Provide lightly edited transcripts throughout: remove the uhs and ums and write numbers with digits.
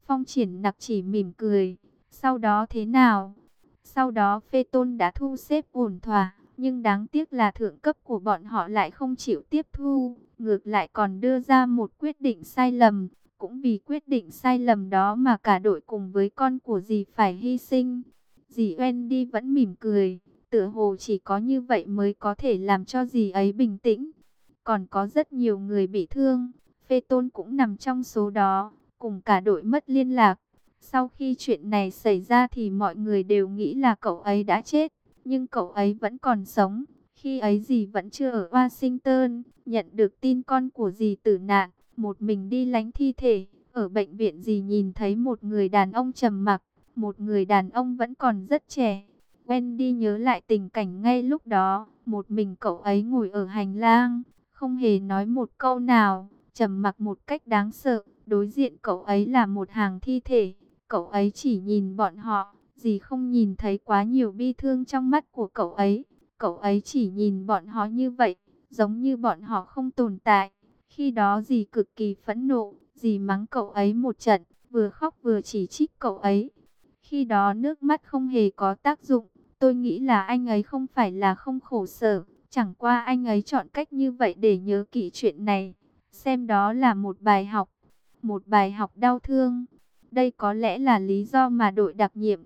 Phong Triển Nặc chỉ mỉm cười. Sau đó thế nào? Sau đó Phê Tôn đã thu xếp ổn thỏa, nhưng đáng tiếc là thượng cấp của bọn họ lại không chịu tiếp thu, ngược lại còn đưa ra một quyết định sai lầm. Cũng vì quyết định sai lầm đó mà cả đội cùng với con của dì phải hy sinh. Dì Wendy vẫn mỉm cười, tựa hồ chỉ có như vậy mới có thể làm cho dì ấy bình tĩnh. Còn có rất nhiều người bị thương, Phê Tôn cũng nằm trong số đó, cùng cả đội mất liên lạc. Sau khi chuyện này xảy ra thì mọi người đều nghĩ là cậu ấy đã chết, nhưng cậu ấy vẫn còn sống. Khi ấy dì vẫn chưa ở Washington, nhận được tin con của dì tử nạn, một mình đi lánh thi thể. Ở bệnh viện dì nhìn thấy một người đàn ông trầm mặc, một người đàn ông vẫn còn rất trẻ. Wendy nhớ lại tình cảnh ngay lúc đó, một mình cậu ấy ngồi ở hành lang, không hề nói một câu nào, trầm mặc một cách đáng sợ. Đối diện cậu ấy là một hàng thi thể, cậu ấy chỉ nhìn bọn họ, dì không nhìn thấy quá nhiều bi thương trong mắt của cậu ấy. Cậu ấy chỉ nhìn bọn họ như vậy, giống như bọn họ không tồn tại. Khi đó dì cực kỳ phẫn nộ, dì mắng cậu ấy một trận, vừa khóc vừa chỉ trích cậu ấy. Khi đó nước mắt không hề có tác dụng, tôi nghĩ là anh ấy không phải là không khổ sở, chẳng qua anh ấy chọn cách như vậy để nhớ kỹ chuyện này, xem đó là một bài học đau thương. Đây có lẽ là lý do mà đội đặc nhiệm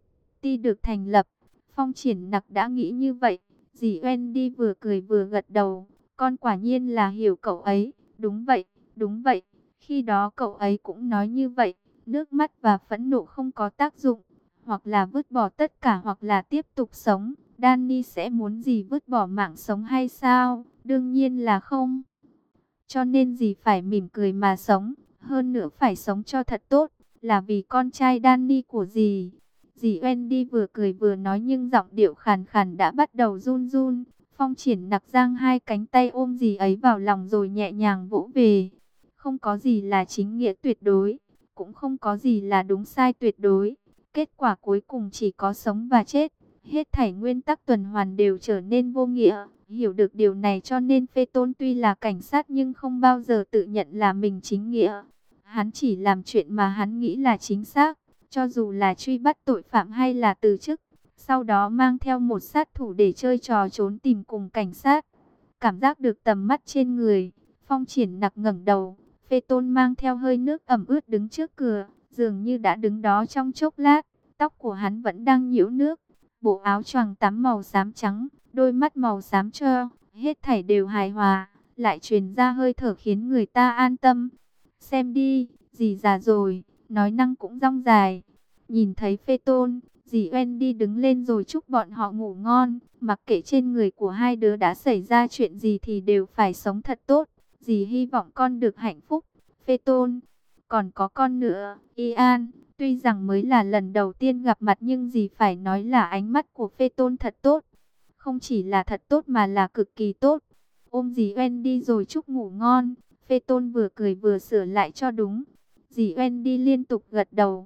ST được thành lập. Phong Triển Nặc đã nghĩ như vậy. Dì Wendy vừa cười vừa gật đầu. Con quả nhiên là hiểu cậu ấy. Đúng vậy, đúng vậy. Khi đó cậu ấy cũng nói như vậy. Nước mắt và phẫn nộ không có tác dụng. Hoặc là vứt bỏ tất cả hoặc là tiếp tục sống. Danny sẽ muốn gì vứt bỏ mạng sống hay sao? Đương nhiên là không. Cho nên dì phải mỉm cười mà sống. Hơn nữa phải sống cho thật tốt. Là vì con trai Danny của dì. Dì Wendy vừa cười vừa nói nhưng giọng điệu khàn khàn đã bắt đầu run run. Phong Triển Nặc giang hai cánh tay ôm dì ấy vào lòng rồi nhẹ nhàng vỗ về. Không có gì là chính nghĩa tuyệt đối, cũng không có gì là đúng sai tuyệt đối. Kết quả cuối cùng chỉ có sống và chết. Hết thảy nguyên tắc tuần hoàn đều trở nên vô nghĩa. Hiểu được điều này cho nên Phê Tôn tuy là cảnh sát nhưng không bao giờ tự nhận là mình chính nghĩa. Hắn chỉ làm chuyện mà hắn nghĩ là chính xác. Cho dù là truy bắt tội phạm hay là từ chức, sau đó mang theo một sát thủ để chơi trò trốn tìm cùng cảnh sát. Cảm giác được tầm mắt trên người, Phong Triển Nặc ngẩng đầu. Phê Tôn mang theo hơi nước ẩm ướt đứng trước cửa, dường như đã đứng đó trong chốc lát. Tóc của hắn vẫn đang nhiễu nước, bộ áo choàng tắm màu xám trắng, đôi mắt màu xám cho, hết thảy đều hài hòa, lại truyền ra hơi thở khiến người ta an tâm. Xem đi, dì già rồi, nói năng cũng dong dài. Nhìn thấy Phê Tôn, dì Wendy đứng lên rồi chúc bọn họ ngủ ngon. Mặc kệ trên người của hai đứa đã xảy ra chuyện gì thì đều phải sống thật tốt. Dì hy vọng con được hạnh phúc. Phê Tôn, còn có con nữa, Ian. Tuy rằng mới là lần đầu tiên gặp mặt nhưng dì phải nói là ánh mắt của Phê Tôn thật tốt. Không chỉ là thật tốt mà là cực kỳ tốt. Ôm dì Wendy rồi chúc ngủ ngon. Phê Tôn vừa cười vừa sửa lại cho đúng. Dì Wendy liên tục gật đầu.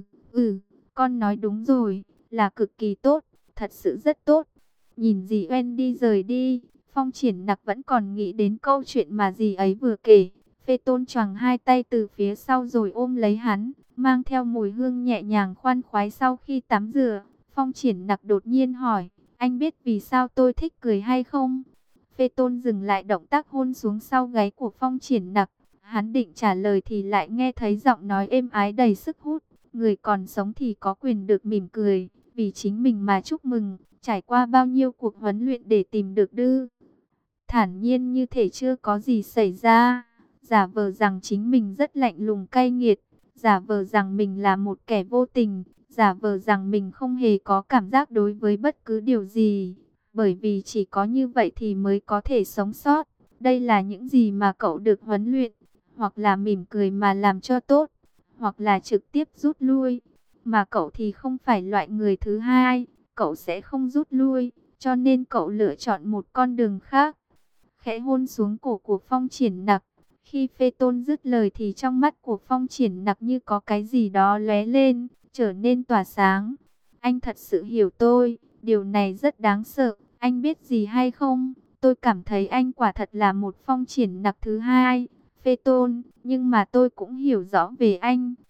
Con nói đúng rồi, là cực kỳ tốt, thật sự rất tốt. Nhìn dì Wendy rời đi, Phong Triển Nặc vẫn còn nghĩ đến câu chuyện mà dì ấy vừa kể. Phê Tôn choàng hai tay từ phía sau rồi ôm lấy hắn, mang theo mùi hương nhẹ nhàng khoan khoái sau khi tắm rửa. Phong Triển Nặc đột nhiên hỏi, anh biết vì sao tôi thích cười hay không? Phê Tôn dừng lại động tác hôn xuống sau gáy của Phong Triển Nặc. Hắn định trả lời thì lại nghe thấy giọng nói êm ái đầy sức hút. Người còn sống thì có quyền được mỉm cười, vì chính mình mà chúc mừng, trải qua bao nhiêu cuộc huấn luyện để tìm được thản nhiên như thể chưa có gì xảy ra, giả vờ rằng chính mình rất lạnh lùng cay nghiệt, giả vờ rằng mình là một kẻ vô tình, giả vờ rằng mình không hề có cảm giác đối với bất cứ điều gì, bởi vì chỉ có như vậy thì mới có thể sống sót. Đây là những gì mà cậu được huấn luyện, hoặc là mỉm cười mà làm cho tốt, hoặc là trực tiếp rút lui. Mà cậu thì không phải loại người thứ hai, cậu sẽ không rút lui, cho nên cậu lựa chọn một con đường khác. Khẽ hôn xuống cổ của Phong Triển Nặc. Khi Phê Tôn dứt lời thì trong mắt của Phong Triển Nặc như có cái gì đó lóe lên, trở nên tỏa sáng. Anh thật sự hiểu tôi, điều này rất đáng sợ. Anh biết gì hay không? Tôi cảm thấy anh quả thật là một Phong Triển Nặc thứ hai, Phê Tôn, nhưng mà tôi cũng hiểu rõ về anh.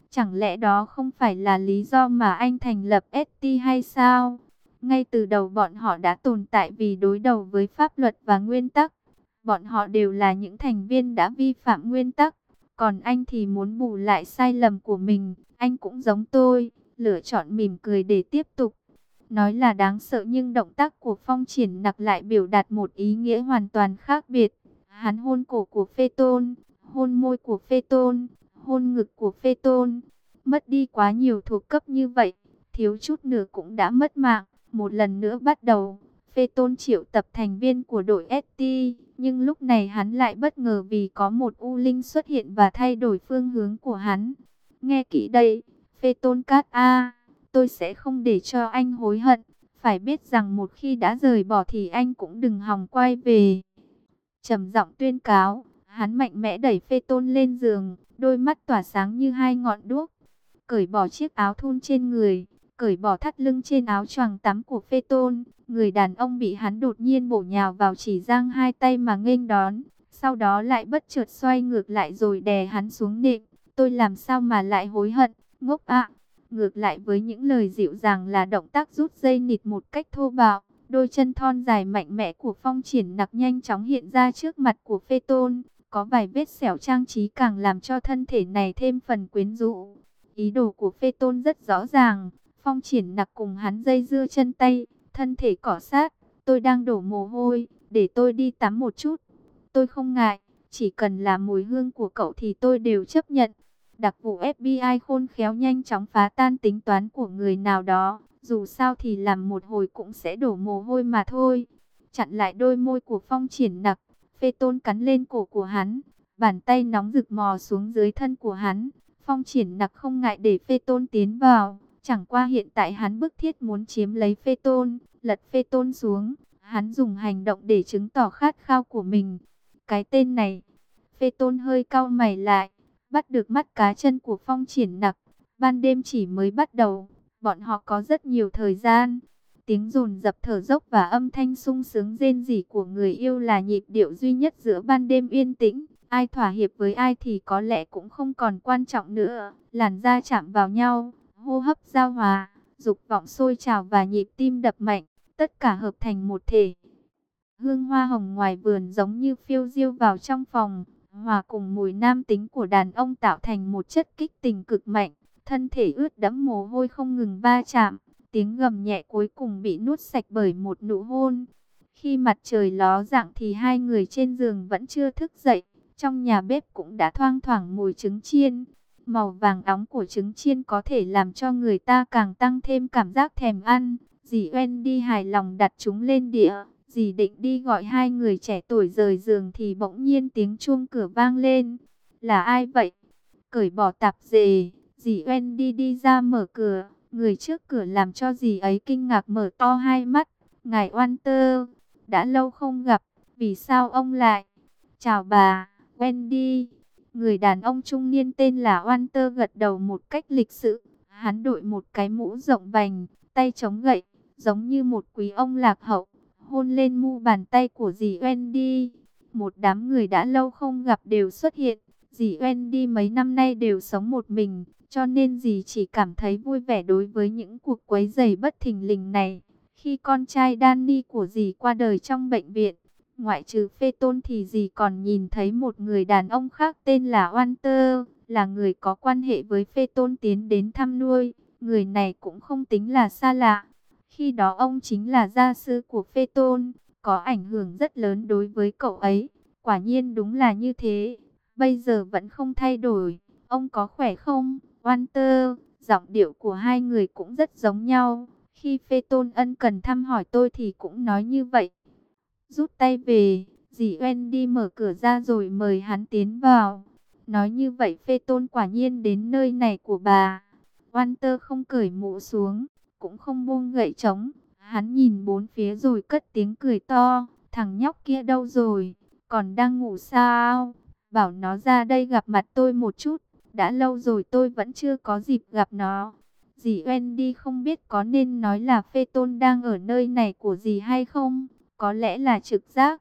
Chẳng lẽ đó không phải là lý do mà anh thành lập ST hay sao? Ngay từ đầu bọn họ đã tồn tại vì đối đầu với pháp luật và nguyên tắc. Bọn họ đều là những thành viên đã vi phạm nguyên tắc. Còn anh thì muốn bù lại sai lầm của mình. Anh cũng giống tôi, lựa chọn mỉm cười để tiếp tục. Nói là đáng sợ nhưng động tác của Phong Triển Nặc lại biểu đạt một ý nghĩa hoàn toàn khác biệt. Hắn hôn cổ của Phê Tôn, hôn môi của Phê Tôn, hôn ngực của Phê Tôn. Mất đi quá nhiều thuộc cấp như vậy, thiếu chút nữa cũng đã mất mạng. Một lần nữa bắt đầu, Phê Tôn triệu tập thành viên của đội ST, nhưng lúc này hắn lại bất ngờ vì có một U Linh xuất hiện và thay đổi phương hướng của hắn. Nghe kỹ đây, Phê Tôn Cát A, tôi sẽ không để cho anh hối hận. Phải biết rằng một khi đã rời bỏ thì anh cũng đừng hòng quay về. Trầm giọng tuyên cáo, hắn mạnh mẽ đẩy Phê Tôn lên giường, đôi mắt tỏa sáng như hai ngọn đuốc. Cởi bỏ chiếc áo thun trên người, cởi bỏ thắt lưng trên áo choàng tắm của Phê Tôn. Người đàn ông bị hắn đột nhiên bổ nhào vào chỉ giang hai tay mà nghênh đón. Sau đó lại bất chợt xoay ngược lại rồi đè hắn xuống nệm. Tôi làm sao mà lại hối hận, ngốc ạ. Ngược lại với những lời dịu dàng là động tác rút dây nịt một cách thô bạo. Đôi chân thon dài mạnh mẽ của Phong Triển Nặc nhanh chóng hiện ra trước mặt của Phê Tôn. Có vài vết sẹo trang trí càng làm cho thân thể này thêm phần quyến rũ. Ý đồ của Phê Tôn rất rõ ràng. Phong Triển Nặc cùng hắn dây dưa chân tay, thân thể cọ sát. Tôi đang đổ mồ hôi, để tôi đi tắm một chút. Tôi không ngại, chỉ cần là mùi hương của cậu thì tôi đều chấp nhận. Đặc vụ FBI khôn khéo nhanh chóng phá tan tính toán của người nào đó. Dù sao thì làm một hồi cũng sẽ đổ mồ hôi mà thôi. Chặn lại đôi môi của Phong Triển Nặc, Phê Tôn cắn lên cổ của hắn. Bàn tay nóng rực mò xuống dưới thân của hắn. Phong Triển Nặc không ngại để Phê Tôn tiến vào. Chẳng qua hiện tại hắn bức thiết muốn chiếm lấy Phê Tôn, lật Phê Tôn xuống. Hắn dùng hành động để chứng tỏ khát khao của mình. Cái tên này, Phê Tôn hơi cau mày lại, bắt được mắt cá chân của Phong Triển Nặc. Ban đêm chỉ mới bắt đầu, bọn họ có rất nhiều thời gian. Tiếng dồn dập thở dốc và âm thanh sung sướng rên rỉ của người yêu là nhịp điệu duy nhất giữa ban đêm yên tĩnh. Ai thỏa hiệp với ai thì có lẽ cũng không còn quan trọng nữa. Làn da chạm vào nhau, hô hấp giao hòa, dục vọng sôi trào và nhịp tim đập mạnh, tất cả hợp thành một thể. Hương hoa hồng ngoài vườn giống như phiêu diêu vào trong phòng, hòa cùng mùi nam tính của đàn ông tạo thành một chất kích tình cực mạnh. Thân thể ướt đẫm mồ hôi không ngừng va chạm, tiếng gầm nhẹ cuối cùng bị nuốt sạch bởi một nụ hôn. Khi mặt trời ló dạng thì hai người trên giường vẫn chưa thức dậy. Trong nhà bếp cũng đã thoang thoảng mùi trứng chiên. Màu vàng óng của trứng chiên có thể làm cho người ta càng tăng thêm cảm giác thèm ăn. Dì Wendy hài lòng đặt chúng lên đĩa. Dì định đi gọi hai người trẻ tuổi rời giường thì bỗng nhiên tiếng chuông cửa vang lên. Là ai vậy? Cởi bỏ tạp dề, dì Wendy đi ra mở cửa. Người trước cửa làm cho dì ấy kinh ngạc mở to hai mắt. Ngài Walter, đã lâu không gặp, vì sao ông lại? Chào bà, Wendy. Người đàn ông trung niên tên là Walter gật đầu một cách lịch sự. Hắn đội một cái mũ rộng vành, tay chống gậy, giống như một quý ông lạc hậu. Hôn lên mu bàn tay của dì Wendy. Một đám người đã lâu không gặp đều xuất hiện. Dì Wendy mấy năm nay đều sống một mình, cho nên dì chỉ cảm thấy vui vẻ đối với những cuộc quấy rầy bất thình lình này. Khi con trai Danny của dì qua đời trong bệnh viện, ngoại trừ Phê Tôn thì dì còn nhìn thấy một người đàn ông khác tên là Walter, là người có quan hệ với Phê Tôn tiến đến thăm nuôi. Người này cũng không tính là xa lạ. Khi đó ông chính là gia sư của Phê Tôn, có ảnh hưởng rất lớn đối với cậu ấy. Quả nhiên đúng là như thế, bây giờ vẫn không thay đổi. Ông có khỏe không, Walter? Giọng điệu của hai người cũng rất giống nhau. Khi Phê Tôn ân cần thăm hỏi tôi thì cũng nói như vậy. Rút tay về, dì Wendy mở cửa ra rồi mời hắn tiến vào. Nói như vậy Phê Tôn quả nhiên đến nơi này của bà. Walter không cởi mũ xuống, cũng không buông gậy trống. Hắn nhìn bốn phía rồi cất tiếng cười to. Thằng nhóc kia đâu rồi? Còn đang ngủ sao? Bảo nó ra đây gặp mặt tôi một chút. Đã lâu rồi tôi vẫn chưa có dịp gặp nó. Dì Wendy không biết có nên nói là Phê Tôn đang ở nơi này của dì hay không? Có lẽ là trực giác.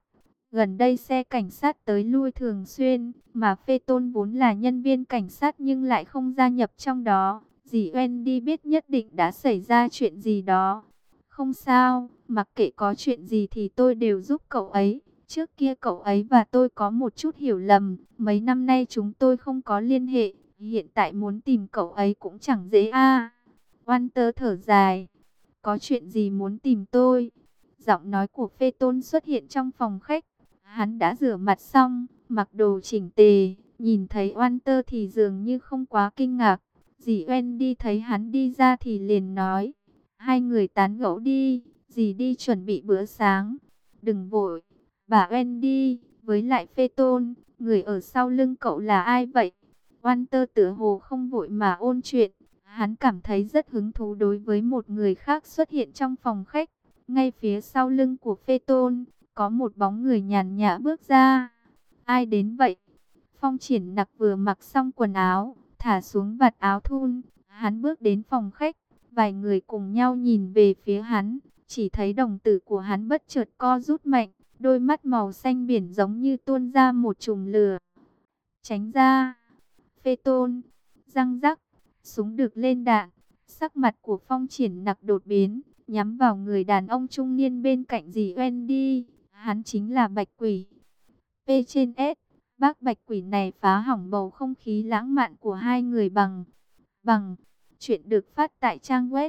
Gần đây xe cảnh sát tới lui thường xuyên, mà Phê Tôn vốn là nhân viên cảnh sát nhưng lại không gia nhập trong đó. Dì Wendy biết nhất định đã xảy ra chuyện gì đó. Không sao, mặc kệ có chuyện gì thì tôi đều giúp cậu ấy. Trước kia cậu ấy và tôi có một chút hiểu lầm, mấy năm nay chúng tôi không có liên hệ, hiện tại muốn tìm cậu ấy cũng chẳng dễ a. Walter thở dài, có chuyện gì muốn tìm tôi? Giọng nói của Phê Tôn xuất hiện trong phòng khách. Hắn đã rửa mặt xong, mặc đồ chỉnh tề, nhìn thấy Walter thì dường như không quá kinh ngạc. Dì Wendy thấy hắn đi ra thì liền nói, hai người tán gẫu đi, dì đi chuẩn bị bữa sáng. Đừng vội, bà Wendy, với lại Phê Tôn, người ở sau lưng cậu là ai vậy? Walter tựa hồ không vội mà ôn chuyện, hắn cảm thấy rất hứng thú đối với một người khác xuất hiện trong phòng khách. Ngay phía sau lưng của Phê Tôn, có một bóng người nhàn nhã bước ra. Ai đến vậy? Phong Triển Nặc vừa mặc xong quần áo, thả xuống vạt áo thun, hắn bước đến phòng khách, vài người cùng nhau nhìn về phía hắn, chỉ thấy đồng tử của hắn bất chợt co rút mạnh, đôi mắt màu xanh biển giống như tuôn ra một chùm lửa. Tránh ra! Phê Tôn! Răng rắc! Súng được lên đạn, sắc mặt của Phong Triển Nặc đột biến, nhắm vào người đàn ông trung niên bên cạnh dì Wendy, hắn chính là Bạch Quỷ. P trên S, bác Bạch Quỷ này phá hỏng bầu không khí lãng mạn của hai người bằng. Chuyện được phát tại trang web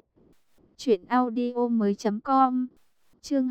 truyệnaudiomoi.com. Chương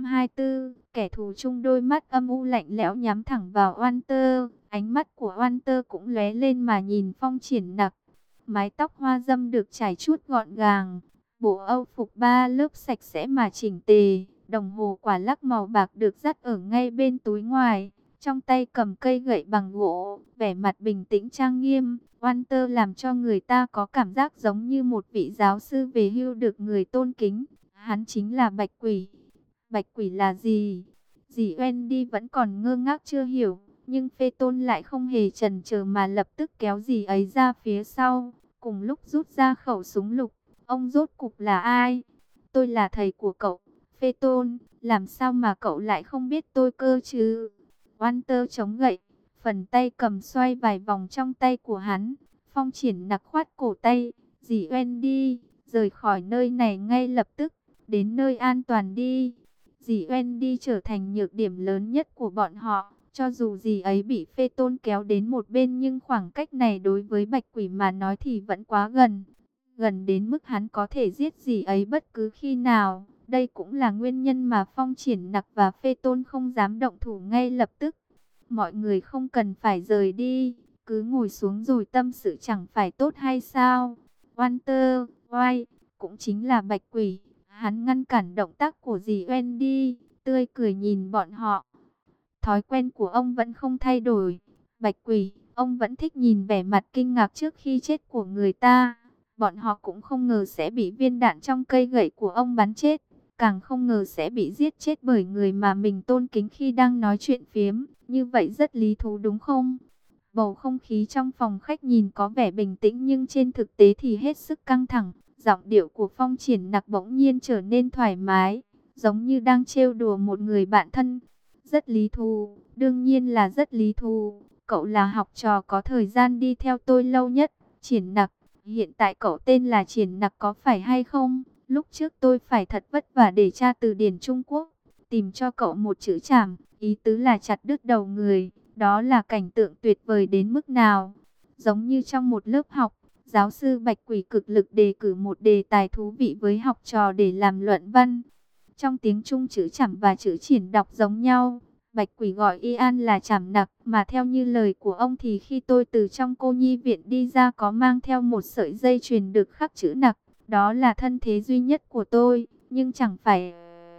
224, kẻ thù chung đôi mắt âm u lạnh lẽo nhắm thẳng vào Walter, ánh mắt của Walter cũng lóe lên mà nhìn Phong Triển Nặc. Mái tóc hoa dâm được chải chuốt gọn gàng, bộ âu phục 3 lớp sạch sẽ mà chỉnh tề, đồng hồ quả lắc màu bạc được dắt ở ngay bên túi ngoài, trong tay cầm cây gậy bằng gỗ, vẻ mặt bình tĩnh trang nghiêm. Walter làm cho người ta có cảm giác giống như một vị giáo sư về hưu được người tôn kính. Hắn chính là Bạch Quỷ. Bạch Quỷ là gì? Dì Wendy vẫn còn ngơ ngác chưa hiểu, nhưng Phê Tôn lại không hề chần chờ mà lập tức kéo dì ấy ra phía sau, cùng lúc rút ra khẩu súng lục. Ông rốt cục là ai? Tôi là thầy của cậu, Phê Tôn, làm sao mà cậu lại không biết tôi cơ chứ? Walter chống gậy, phần tay cầm xoay vài vòng trong tay của hắn. Phong Triển Nặc khoát cổ tay, dì Wendy, rời khỏi nơi này ngay lập tức, đến nơi an toàn đi. Dì Wendy trở thành nhược điểm lớn nhất của bọn họ. Cho dù dì ấy bị Phê Tôn kéo đến một bên nhưng khoảng cách này đối với Bạch Quỷ mà nói thì vẫn quá gần. Gần đến mức hắn có thể giết dì ấy bất cứ khi nào. Đây cũng là nguyên nhân mà Phong Triển Nặc và Phê Tôn không dám động thủ ngay lập tức. Mọi người không cần phải rời đi, cứ ngồi xuống rồi tâm sự chẳng phải tốt hay sao? Walter White, cũng chính là Bạch Quỷ, hắn ngăn cản động tác của dì Wendy, tươi cười nhìn bọn họ. Thói quen của ông vẫn không thay đổi. Bạch Quỷ, ông vẫn thích nhìn vẻ mặt kinh ngạc trước khi chết của người ta. Bọn họ cũng không ngờ sẽ bị viên đạn trong cây gậy của ông bắn chết, càng không ngờ sẽ bị giết chết bởi người mà mình tôn kính khi đang nói chuyện phiếm. Như vậy rất lý thú đúng không? Bầu không khí trong phòng khách nhìn có vẻ bình tĩnh nhưng trên thực tế thì hết sức căng thẳng. Giọng điệu của Phong Triển Nặc bỗng nhiên trở nên thoải mái, giống như đang trêu đùa một người bạn thân. Rất lý thú, đương nhiên là rất lý thú. Cậu là học trò có thời gian đi theo tôi lâu nhất, Triển Nặc. Hiện tại cậu tên là Triển Nặc có phải hay không? Lúc trước tôi phải thật vất vả để tra từ điển Trung Quốc, tìm cho cậu một chữ trảm, ý tứ là chặt đứt đầu người. Đó là cảnh tượng tuyệt vời đến mức nào? Giống như trong một lớp học, giáo sư Bạch Quỷ cực lực đề cử một đề tài thú vị với học trò để làm luận văn. Trong tiếng Trung chữ chảm và chữ triển đọc giống nhau. Bạch Quỷ gọi Ian là Trảm Nặc, mà theo như lời của ông thì khi tôi từ trong cô nhi viện đi ra có mang theo một sợi dây chuyền được khắc chữ Nặc. Đó là thân thế duy nhất của tôi, nhưng chẳng phải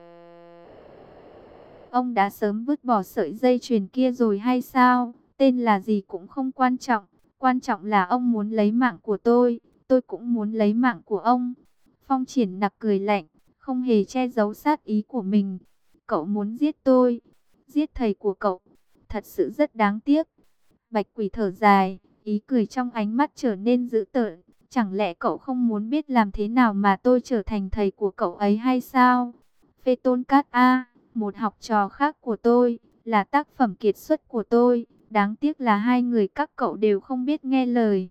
ông đã sớm vứt bỏ sợi dây chuyền kia rồi hay sao? Tên là gì cũng không quan trọng, quan trọng là ông muốn lấy mạng của tôi cũng muốn lấy mạng của ông. Phong Triển Nặc cười lạnh, không hề che giấu sát ý của mình. Cậu muốn giết tôi, giết thầy của cậu, thật sự rất đáng tiếc. Bạch Quỷ thở dài, ý cười trong ánh mắt trở nên dữ tợn. Chẳng lẽ cậu không muốn biết làm thế nào mà tôi trở thành thầy của cậu ấy hay sao? Phê Tôn Cát A, một học trò khác của tôi, là tác phẩm kiệt xuất của tôi. Đáng tiếc là hai người các cậu đều không biết nghe lời.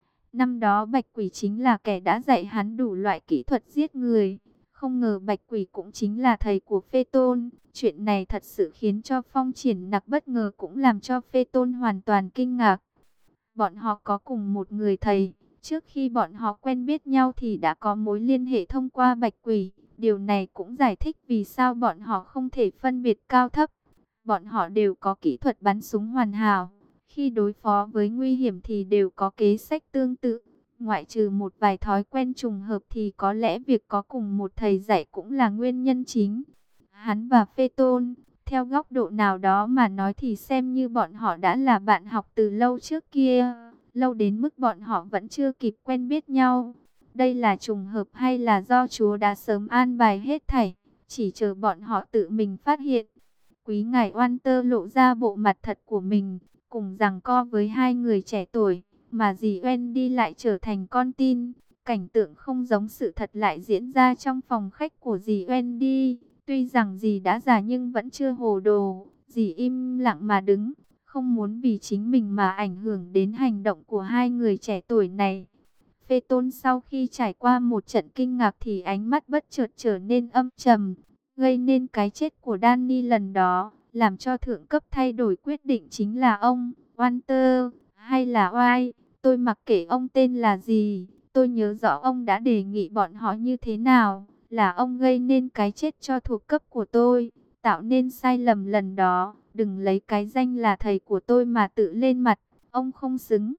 Năm đó Bạch Quỷ chính là kẻ đã dạy hắn đủ loại kỹ thuật giết người. Không ngờ Bạch Quỷ cũng chính là thầy của Phê Tôn. Chuyện này thật sự khiến cho Phong Triển Nặc bất ngờ, cũng làm cho Phê Tôn hoàn toàn kinh ngạc. Bọn họ có cùng một người thầy. Trước khi bọn họ quen biết nhau thì đã có mối liên hệ thông qua Bạch Quỷ. Điều này cũng giải thích vì sao bọn họ không thể phân biệt cao thấp. Bọn họ đều có kỹ thuật bắn súng hoàn hảo. Khi đối phó với nguy hiểm thì đều có kế sách tương tự. Ngoại trừ một vài thói quen trùng hợp thì có lẽ việc có cùng một thầy dạy cũng là nguyên nhân chính. Hắn và Phê Tôn, theo góc độ nào đó mà nói thì xem như bọn họ đã là bạn học từ lâu trước kia. Lâu đến mức bọn họ vẫn chưa kịp quen biết nhau. Đây là trùng hợp hay là do Chúa đã sớm an bài hết thảy, chỉ chờ bọn họ tự mình phát hiện. Quý ngài Oan Tơ lộ ra bộ mặt thật của mình, cùng giằng co với hai người trẻ tuổi, mà dì Wendy lại trở thành con tin. Cảnh tượng không giống sự thật lại diễn ra trong phòng khách của dì Wendy. Tuy rằng dì đã già nhưng vẫn chưa hồ đồ, dì im lặng mà đứng, không muốn vì chính mình mà ảnh hưởng đến hành động của hai người trẻ tuổi này. Phê Tôn sau khi trải qua một trận kinh ngạc thì ánh mắt bất chợt trở nên âm trầm, gây nên cái chết của Danny lần đó, làm cho thượng cấp thay đổi quyết định chính là ông, Walter, hay là White, tôi mặc kệ ông tên là gì, tôi nhớ rõ ông đã đề nghị bọn họ như thế nào, là ông gây nên cái chết cho thuộc cấp của tôi, tạo nên sai lầm lần đó, đừng lấy cái danh là thầy của tôi mà tự lên mặt, ông không xứng.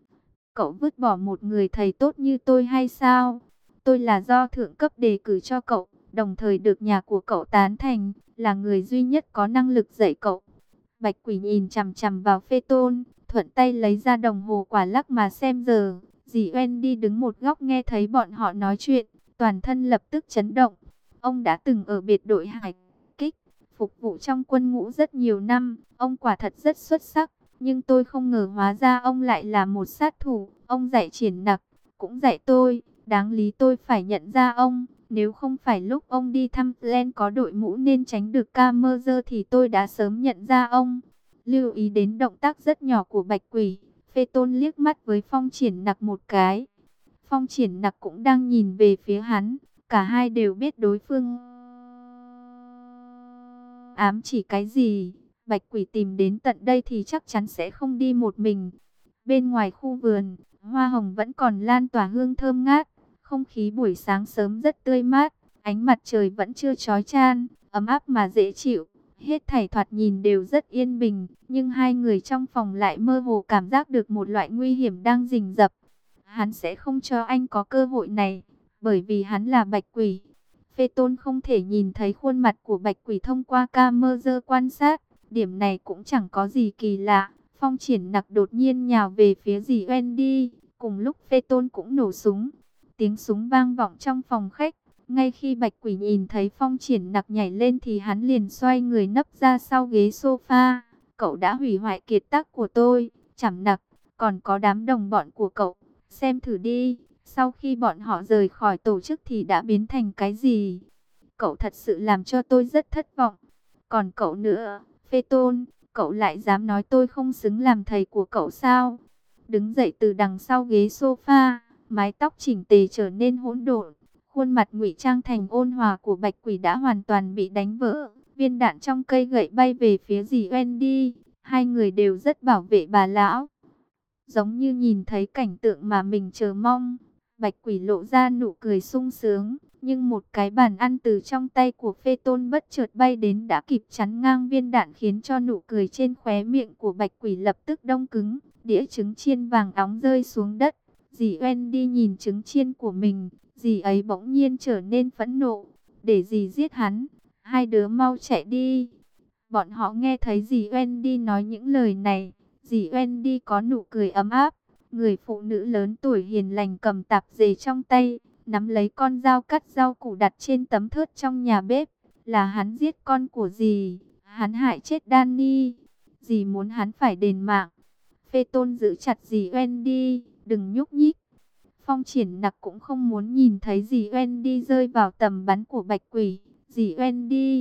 Cậu vứt bỏ một người thầy tốt như tôi hay sao? Tôi là do thượng cấp đề cử cho cậu, đồng thời được nhà của cậu tán thành, là người duy nhất có năng lực dạy cậu. Bạch Quỷ nhìn chằm chằm vào Phê Tôn, thuận tay lấy ra đồng hồ quả lắc mà xem giờ. Dì Wendy đứng một góc nghe thấy bọn họ nói chuyện, toàn thân lập tức chấn động. Ông đã từng ở biệt đội hải kích, phục vụ trong quân ngũ rất nhiều năm, ông quả thật rất xuất sắc. Nhưng tôi không ngờ hóa ra ông lại là một sát thủ. Ông dạy Triển Nặc, cũng dạy tôi. Đáng lý tôi phải nhận ra ông. Nếu không phải lúc ông đi thăm Glen có đội mũ nên tránh được Camerger thì tôi đã sớm nhận ra ông. Lưu ý đến động tác rất nhỏ của Bạch Quỷ, Phê Tôn liếc mắt với Phong Triển Nặc một cái. Phong Triển Nặc cũng đang nhìn về phía hắn. Cả hai đều biết đối phương ám chỉ cái gì. Bạch Quỷ tìm đến tận đây thì chắc chắn sẽ không đi một mình. Bên ngoài khu vườn, hoa hồng vẫn còn lan tỏa hương thơm ngát. Không khí buổi sáng sớm rất tươi mát. Ánh mặt trời vẫn chưa chói chang, ấm áp mà dễ chịu. Hết thảy thoạt nhìn đều rất yên bình. Nhưng hai người trong phòng lại mơ hồ cảm giác được một loại nguy hiểm đang rình rập. Hắn sẽ không cho anh có cơ hội này, bởi vì hắn là Bạch Quỷ. Phê Tôn không thể nhìn thấy khuôn mặt của Bạch Quỷ thông qua camera quan sát. Điểm này cũng chẳng có gì kỳ lạ. Phong Triển Nặc đột nhiên nhào về phía dì Wendy. Cùng lúc Phê Tôn cũng nổ súng. Tiếng súng vang vọng trong phòng khách. Ngay khi Bạch Quỷ nhìn thấy Phong Triển Nặc nhảy lên thì hắn liền xoay người nấp ra sau ghế sofa. Cậu đã hủy hoại kiệt tác của tôi, Trảm Nặc, còn có đám đồng bọn của cậu. Xem thử đi, sau khi bọn họ rời khỏi tổ chức thì đã biến thành cái gì? Cậu thật sự làm cho tôi rất thất vọng. Còn cậu nữa, Phê Tôn, cậu lại dám nói tôi không xứng làm thầy của cậu sao? Đứng dậy từ đằng sau ghế sofa, mái tóc chỉnh tề trở nên hỗn độn. Khuôn mặt ngụy trang thành ôn hòa của Bạch Quỷ đã hoàn toàn bị đánh vỡ. Viên đạn trong cây gậy bay về phía dì Wendy. Hai người đều rất bảo vệ bà lão. Giống như nhìn thấy cảnh tượng mà mình chờ mong. Bạch Quỷ lộ ra nụ cười sung sướng. Nhưng một cái bàn ăn từ trong tay của Phê Tôn bất chợt bay đến đã kịp chắn ngang viên đạn, khiến cho nụ cười trên khóe miệng của Bạch Quỷ lập tức đông cứng. Đĩa trứng chiên vàng óng rơi xuống đất. Dì Wendy nhìn trứng chiên của mình. Dì ấy bỗng nhiên trở nên phẫn nộ. Để dì giết hắn. Hai đứa mau chạy đi. Bọn họ nghe thấy dì Wendy nói những lời này. Dì Wendy có nụ cười ấm áp. Người phụ nữ lớn tuổi hiền lành cầm tạp dề trong tay, nắm lấy con dao cắt rau củ đặt trên tấm thớt trong nhà bếp. Là hắn giết con của dì. Hắn hại chết Danny. Dì muốn hắn phải đền mạng. Phê Tôn giữ chặt dì Wendy. Đừng nhúc nhích. Phong Triển Nặc cũng không muốn nhìn thấy dì Wendy rơi vào tầm bắn của Bạch Quỷ. Dì Wendy,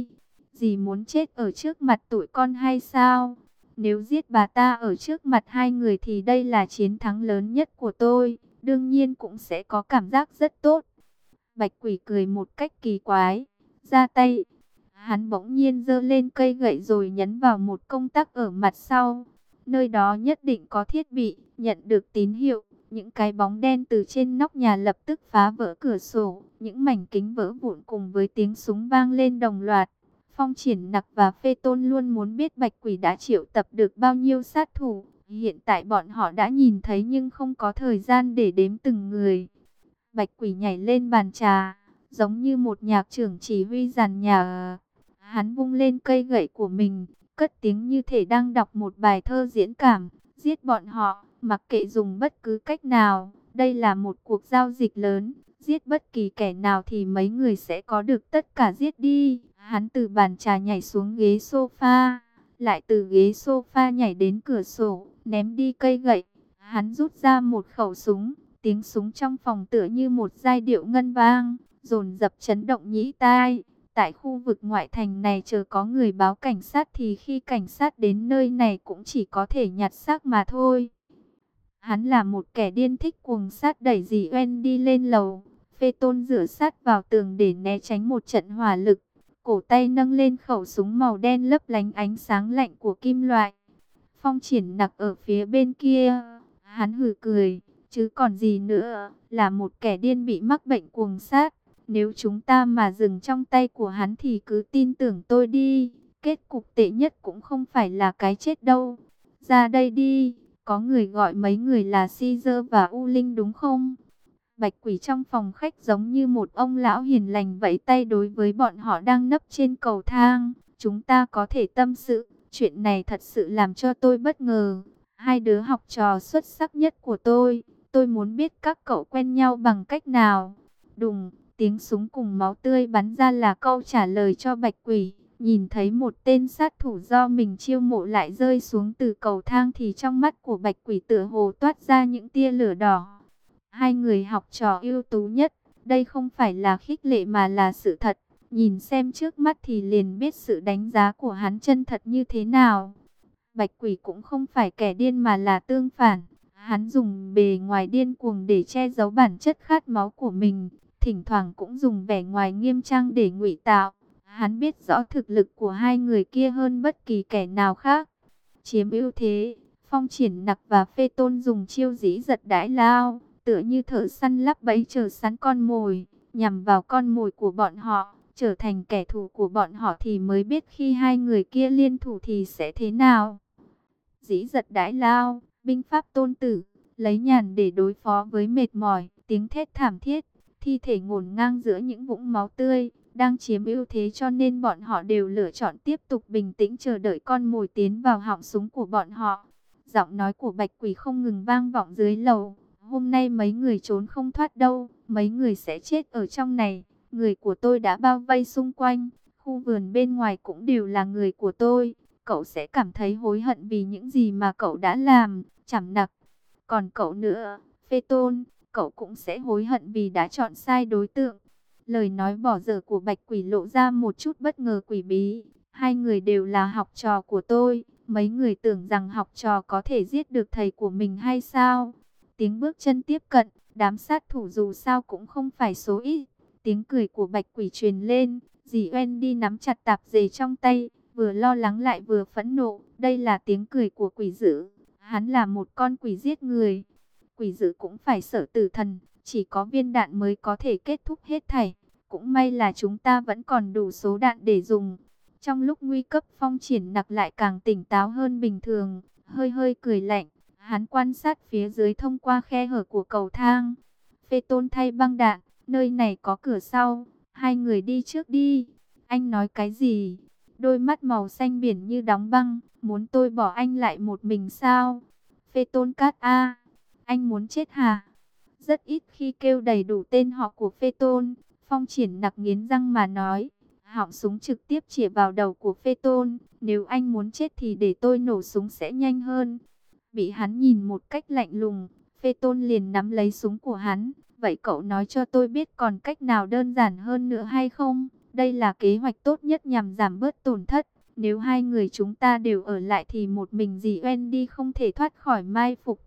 Dì muốn chết ở trước mặt tụi con hay sao? Nếu giết bà ta ở trước mặt hai người thì đây là chiến thắng lớn nhất của tôi. Đương nhiên cũng sẽ có cảm giác rất tốt. Bạch Quỷ cười một cách kỳ quái, ra tay. Hắn bỗng nhiên giơ lên cây gậy rồi nhấn vào một công tắc ở mặt sau. Nơi đó nhất định có thiết bị, nhận được tín hiệu. Những cái bóng đen từ trên nóc nhà lập tức phá vỡ cửa sổ. Những mảnh kính vỡ vụn cùng với tiếng súng vang lên đồng loạt. Phong Triển Nặc và Phê Tôn luôn muốn biết Bạch Quỷ đã triệu tập được bao nhiêu sát thủ. Hiện tại bọn họ đã nhìn thấy nhưng không có thời gian để đếm từng người. Bạch Quỷ nhảy lên bàn trà, giống như một nhạc trưởng chỉ huy dàn nhạc. Hắn vung lên cây gậy của mình, cất tiếng như thể đang đọc một bài thơ diễn cảm. Giết bọn họ, mặc kệ dùng bất cứ cách nào. Đây là một cuộc giao dịch lớn. Giết bất kỳ kẻ nào thì mấy người sẽ có được tất cả giết đi. Hắn từ bàn trà nhảy xuống ghế sofa, lại từ ghế sofa nhảy đến cửa sổ, ném đi cây gậy. Hắn rút ra một khẩu súng. Tiếng súng trong phòng tựa như một giai điệu ngân vang, dồn dập chấn động nhĩ tai. Tại khu vực ngoại thành này chờ có người báo cảnh sát thì khi cảnh sát đến nơi này cũng chỉ có thể nhặt xác mà thôi. Hắn là một kẻ điên thích cuồng sát, đẩy dì Oen đi lên lầu. Phê Tôn dựa sát vào tường để né tránh một trận hỏa lực. Cổ tay nâng lên khẩu súng màu đen lấp lánh ánh sáng lạnh của kim loại. Phong Triển Nặc ở phía bên kia, hắn hừ cười. Chứ còn gì nữa, là một kẻ điên bị mắc bệnh cuồng sát. Nếu chúng ta mà dừng trong tay của hắn thì cứ tin tưởng tôi đi. Kết cục tệ nhất cũng không phải là cái chết đâu. Ra đây đi, có người gọi mấy người là Caesar và U Linh đúng không? Bạch Quỷ trong phòng khách giống như một ông lão hiền lành vẫy tay đối với bọn họ đang nấp trên cầu thang. Chúng ta có thể tâm sự, chuyện này thật sự làm cho tôi bất ngờ. Hai đứa học trò xuất sắc nhất của tôi muốn biết các cậu quen nhau bằng cách nào. Đùng, tiếng súng cùng máu tươi bắn ra là câu trả lời cho Bạch Quỷ. Nhìn thấy một tên sát thủ do mình chiêu mộ lại rơi xuống từ cầu thang thì trong mắt của Bạch Quỷ tựa hồ toát ra những tia lửa đỏ. Hai người học trò ưu tú nhất, đây không phải là khích lệ mà là sự thật. Nhìn xem trước mắt thì liền biết sự đánh giá của hắn chân thật như thế nào. Bạch Quỷ cũng không phải kẻ điên mà là tương phản. Hắn dùng bề ngoài điên cuồng để che giấu bản chất khát máu của mình. Thỉnh thoảng cũng dùng vẻ ngoài nghiêm trang để ngụy tạo. Hắn biết rõ thực lực của hai người kia hơn bất kỳ kẻ nào khác. Chiếm ưu thế, Phong Triển Nặc và Phê Tôn dùng chiêu dĩ giật đãi lao, tựa như thợ săn lắp bẫy chờ săn con mồi, nhằm vào con mồi của bọn họ, trở thành kẻ thù của bọn họ thì mới biết khi hai người kia liên thủ thì sẽ thế nào. Dĩ giật đãi lao, binh pháp Tôn Tử, lấy nhàn để đối phó với mệt mỏi, tiếng thét thảm thiết, thi thể ngổn ngang giữa những vũng máu tươi, đang chiếm ưu thế cho nên bọn họ đều lựa chọn tiếp tục bình tĩnh chờ đợi con mồi tiến vào họng súng của bọn họ. Giọng nói của Bạch Quỷ không ngừng vang vọng dưới lầu. Hôm nay mấy người trốn không thoát đâu, mấy người sẽ chết ở trong này. Người của tôi đã bao vây xung quanh, khu vườn bên ngoài cũng đều là người của tôi. Cậu sẽ cảm thấy hối hận vì những gì mà cậu đã làm, Trảm Nặc. Còn cậu nữa, Phê Tôn, cậu cũng sẽ hối hận vì đã chọn sai đối tượng. Lời nói bỏ dở của Bạch Quỷ lộ ra một chút bất ngờ quỷ bí. Hai người đều là học trò của tôi. Mấy người tưởng rằng học trò có thể giết được thầy của mình hay sao? Tiếng bước chân tiếp cận, đám sát thủ dù sao cũng không phải số ít. Tiếng cười của Bạch Quỷ truyền lên, dì Wendy nắm chặt tạp dề trong tay, vừa lo lắng lại vừa phẫn nộ. Đây là tiếng cười của quỷ dữ. Hắn là một con quỷ giết người. Quỷ dữ cũng phải sợ tử thần, chỉ có viên đạn mới có thể kết thúc hết thảy. Cũng may là chúng ta vẫn còn đủ số đạn để dùng. Trong lúc nguy cấp, Phong Triển Nặc lại càng tỉnh táo hơn bình thường, hơi hơi cười lạnh. Hắn quan sát phía dưới thông qua khe hở của cầu thang. Phê Tôn thay băng đạn, nơi này có cửa sau, hai người đi trước đi. Anh nói cái gì? Đôi mắt màu xanh biển như đóng băng, muốn tôi bỏ anh lại một mình sao? Phê Tôn cát a, anh muốn chết hả? Rất ít khi kêu đầy đủ tên họ của Phê Tôn. Phong Triển Nặc nghiến răng mà nói, họng súng trực tiếp chĩa vào đầu của Phê Tôn. Nếu anh muốn chết thì để tôi nổ súng sẽ nhanh hơn. Bị hắn nhìn một cách lạnh lùng, Phê Tôn liền nắm lấy súng của hắn. Vậy cậu nói cho tôi biết còn cách nào đơn giản hơn nữa hay không? Đây là kế hoạch tốt nhất nhằm giảm bớt tổn thất. Nếu hai người chúng ta đều ở lại thì một mình dì Wendy không thể thoát khỏi mai phục.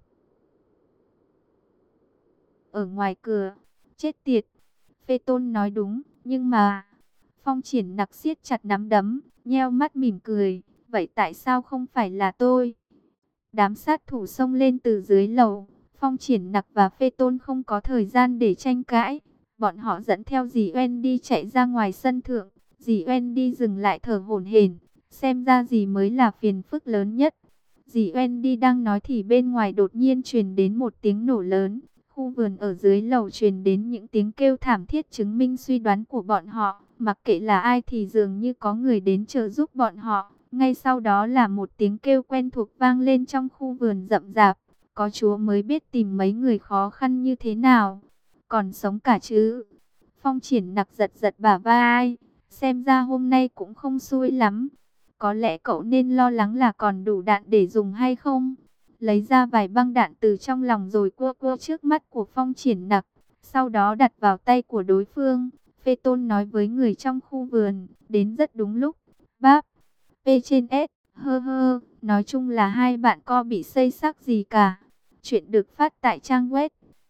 Ở ngoài cửa, chết tiệt. Phê Tôn nói đúng, nhưng mà... Phong Triển Nặc siết chặt nắm đấm, nheo mắt mỉm cười. Vậy tại sao không phải là tôi? Đám sát thủ xông lên từ dưới lầu. Phong Triển Nặc và Phê Tôn không có thời gian để tranh cãi. Bọn họ dẫn theo dì Wendy chạy ra ngoài sân thượng. Dì Wendy dừng lại thở hổn hển. Xem ra dì mới là phiền phức lớn nhất. Dì Wendy đang nói thì bên ngoài đột nhiên truyền đến một tiếng nổ lớn. Khu vườn ở dưới lầu truyền đến những tiếng kêu thảm thiết chứng minh suy đoán của bọn họ. Mặc kệ là ai thì dường như có người đến trợ giúp bọn họ. Ngay sau đó là một tiếng kêu quen thuộc vang lên trong khu vườn rậm rạp. Có Chúa mới biết tìm mấy người khó khăn như thế nào. Còn sống cả chứ? Phong Triển Nặc giật giật bả vai. Xem ra hôm nay cũng không xui lắm. Có lẽ cậu nên lo lắng là còn đủ đạn để dùng hay không? Lấy ra vài băng đạn từ trong lòng rồi cua cua trước mắt của Phong Triển Nặc. Sau đó đặt vào tay của đối phương. Phê Tôn nói với người trong khu vườn. Đến rất đúng lúc. Báp. P trên S. Hơ hơ. Nói chung là hai bạn co bị xây xắc gì cả. Chuyện được phát tại trang web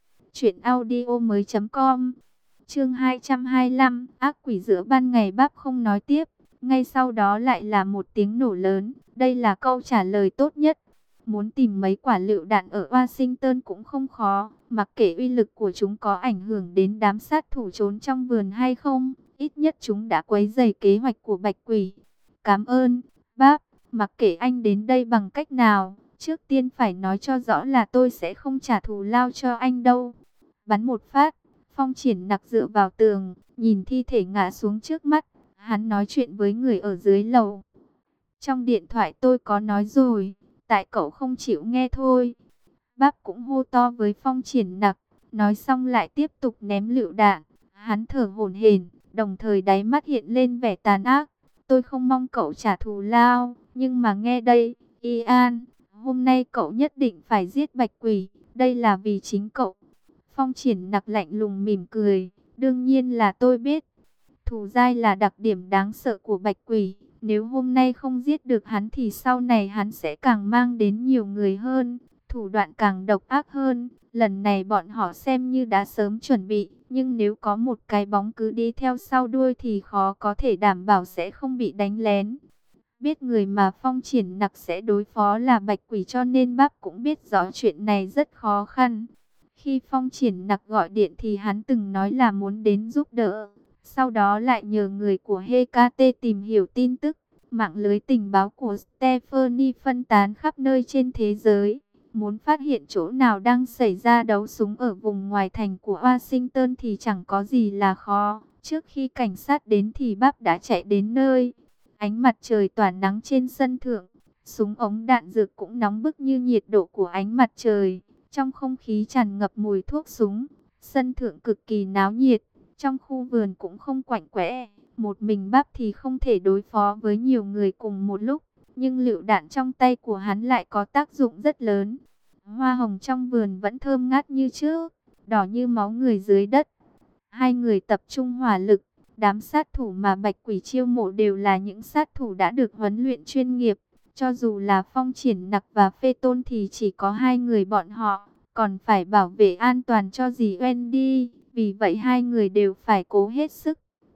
truyệnaudiomoi.com. Chương 225, ác quỷ giữa ban ngày. Báp không nói tiếp. Ngay sau đó lại là một tiếng nổ lớn. Đây là câu trả lời tốt nhất. Muốn tìm mấy quả lựu đạn ở Washington cũng không khó. Mặc kệ uy lực của chúng có ảnh hưởng đến đám sát thủ trốn trong vườn hay không, ít nhất chúng đã quấy rầy kế hoạch của Bạch Quỷ. Cảm ơn, Báp. Mặc kệ anh đến đây bằng cách nào, trước tiên phải nói cho rõ là tôi sẽ không trả thù lao cho anh đâu. Bắn một phát, Phong Triển Nặc dựa vào tường, nhìn thi thể ngã xuống trước mắt. Hắn nói chuyện với người ở dưới lầu. Trong điện thoại tôi có nói rồi, tại cậu không chịu nghe thôi. Báp cũng hô to với Phong Triển Nặc, nói xong lại tiếp tục ném lựu đạn. Hắn thở hổn hển, đồng thời đáy mắt hiện lên vẻ tàn ác. Tôi không mong cậu trả thù lao, nhưng mà nghe đây, Ian, hôm nay cậu nhất định phải giết Bạch Quỷ, đây là vì chính cậu. Phong Triển Nặc lạnh lùng mỉm cười, đương nhiên là tôi biết. Thù dai là đặc điểm đáng sợ của Bạch Quỷ. Nếu hôm nay không giết được hắn thì sau này hắn sẽ càng mang đến nhiều người hơn, thủ đoạn càng độc ác hơn. Lần này bọn họ xem như đã sớm chuẩn bị, nhưng nếu có một cái bóng cứ đi theo sau đuôi thì khó có thể đảm bảo sẽ không bị đánh lén. Biết người mà Phong Triển Nặc sẽ đối phó là Bạch Quỷ cho nên Báp cũng biết rõ chuyện này rất khó khăn. Khi Phong Triển Nặc gọi điện thì hắn từng nói là muốn đến giúp đỡ. Sau đó lại nhờ người của HKT tìm hiểu tin tức. Mạng lưới tình báo của Stephanie phân tán khắp nơi trên thế giới. Muốn phát hiện chỗ nào đang xảy ra đấu súng ở vùng ngoài thành của Washington thì chẳng có gì là khó. Trước khi cảnh sát đến thì Báp đã chạy đến nơi. Ánh mặt trời tỏa nắng trên sân thượng. Súng ống đạn dược cũng nóng bức như nhiệt độ của ánh mặt trời. Trong không khí tràn ngập mùi thuốc súng. Sân thượng cực kỳ náo nhiệt. Trong khu vườn cũng không quạnh quẽ, một mình Báp thì không thể đối phó với nhiều người cùng một lúc, nhưng lựu đạn trong tay của hắn lại có tác dụng rất lớn. Hoa hồng trong vườn vẫn thơm ngát như trước, đỏ như máu người dưới đất. Hai người tập trung hỏa lực, đám sát thủ mà Bạch Quỷ chiêu mộ đều là những sát thủ đã được huấn luyện chuyên nghiệp. Cho dù là Phong Triển Nặc và Phê Tôn thì chỉ có hai người bọn họ, còn phải bảo vệ an toàn cho dì Wendy. Vì vậy hai người đều phải cố hết sức.